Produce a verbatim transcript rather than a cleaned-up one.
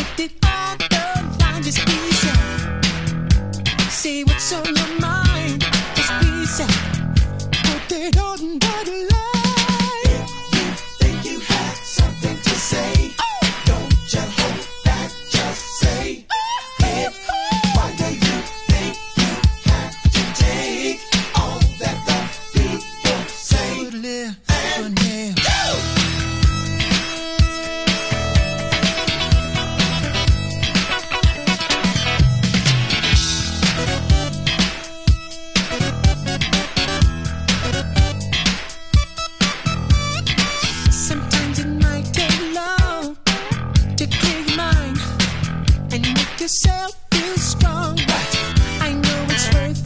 Did all the line just be said? Say what's on your mind, just be said. Put it on the line. If you think you have something to say, oh, don't you hold back, just say it. Why do you think you have to take all that the people say? Put a little and go! Yourself feel strong, but I know it's worth